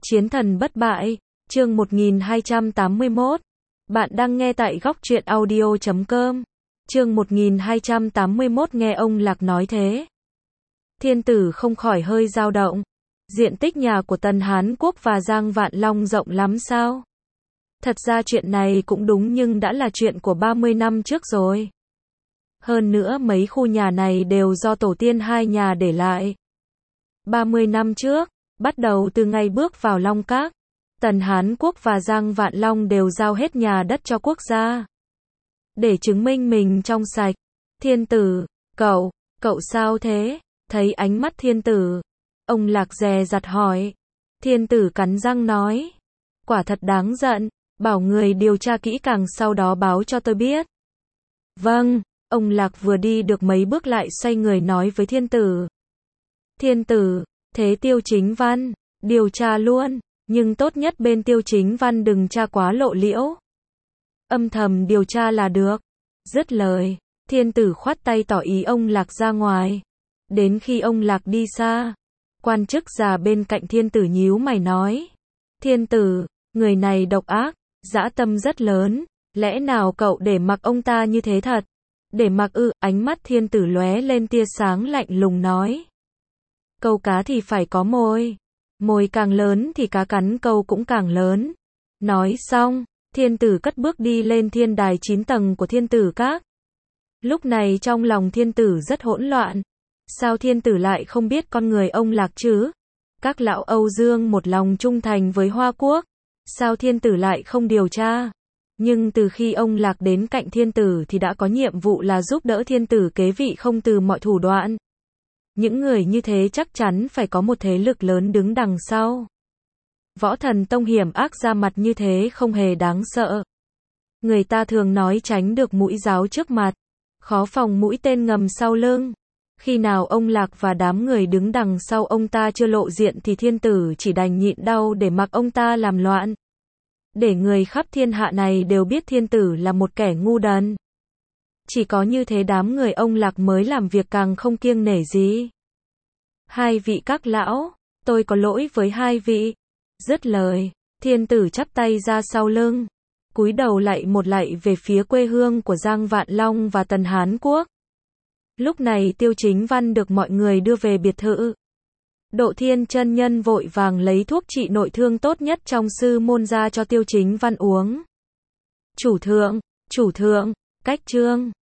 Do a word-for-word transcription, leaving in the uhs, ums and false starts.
Chiến thần bất bại, chương một nghìn hai trăm tám mươi mốt. Bạn đang nghe tại góc truyện audio chấm com. Chương một nghìn hai trăm tám mươi mốt nghe ông Lạc nói thế. Thiên tử không khỏi hơi dao động. Diện tích nhà của Tần Hán Quốc và Giang Vạn Long rộng lắm sao? Thật ra chuyện này cũng đúng nhưng đã là chuyện của ba mươi năm trước rồi. Hơn nữa mấy khu nhà này đều do tổ tiên hai nhà để lại. ba mươi năm trước, bắt đầu từ ngày bước vào Long Các, Tần Hán Quốc và Giang Vạn Long đều giao hết nhà đất cho quốc gia. Để chứng minh mình trong sạch. Thiên tử, cậu, cậu sao thế? Thấy ánh mắt thiên tử, ông Lạc dè dặt hỏi. Thiên tử cắn răng nói, quả thật đáng giận, bảo người điều tra kỹ càng sau đó báo cho tôi biết. Vâng, ông Lạc vừa đi được mấy bước lại xoay người nói với thiên tử. Thiên tử, thế Tiêu Chính Văn, điều tra luôn, nhưng tốt nhất bên Tiêu Chính Văn đừng tra quá lộ liễu. Âm thầm điều tra là được. Dứt lời, thiên tử khoát tay tỏ ý ông Lạc ra ngoài. Đến khi ông Lạc đi xa, quan chức già bên cạnh thiên tử nhíu mày nói. Thiên tử, người này độc ác, dã tâm rất lớn, lẽ nào cậu để mặc ông ta như thế thật? Để mặc ư? Ánh mắt thiên tử lóe lên tia sáng lạnh lùng nói. Câu cá thì phải có mồi. Mồi càng lớn thì cá cắn câu cũng càng lớn. Nói xong, thiên tử cất bước đi lên thiên đài chín tầng của thiên tử các. Lúc này trong lòng thiên tử rất hỗn loạn. Sao thiên tử lại không biết con người ông Lạc chứ? Các lão Âu Dương một lòng trung thành với Hoa Quốc. Sao thiên tử lại không điều tra? Nhưng từ khi ông Lạc đến cạnh thiên tử thì đã có nhiệm vụ là giúp đỡ thiên tử kế vị không từ mọi thủ đoạn. Những người như thế chắc chắn phải có một thế lực lớn đứng đằng sau. Võ Thần Tông hiểm ác ra mặt như thế không hề đáng sợ. Người ta thường nói tránh được mũi giáo trước mặt, khó phòng mũi tên ngầm sau lưng. Khi nào ông Lạc và đám người đứng đằng sau ông ta chưa lộ diện thì thiên tử chỉ đành nhịn đau để mặc ông ta làm loạn. Để người khắp thiên hạ này đều biết thiên tử là một kẻ ngu đần. Chỉ có như thế đám người ông Lạc mới làm việc càng không kiêng nể gì. Hai vị các lão, tôi có lỗi với hai vị. Dứt lời, thiên tử chắp tay ra sau lưng, cúi đầu lạy một lạy về phía quê hương của Giang Vạn Long và Tần Hán Quốc. Lúc này Tiêu Chính Văn được mọi người đưa về biệt thự. Độ Thiên chân nhân vội vàng lấy thuốc trị nội thương tốt nhất trong sư môn ra cho Tiêu Chính Văn uống. Chủ thượng, chủ thượng, cách chương.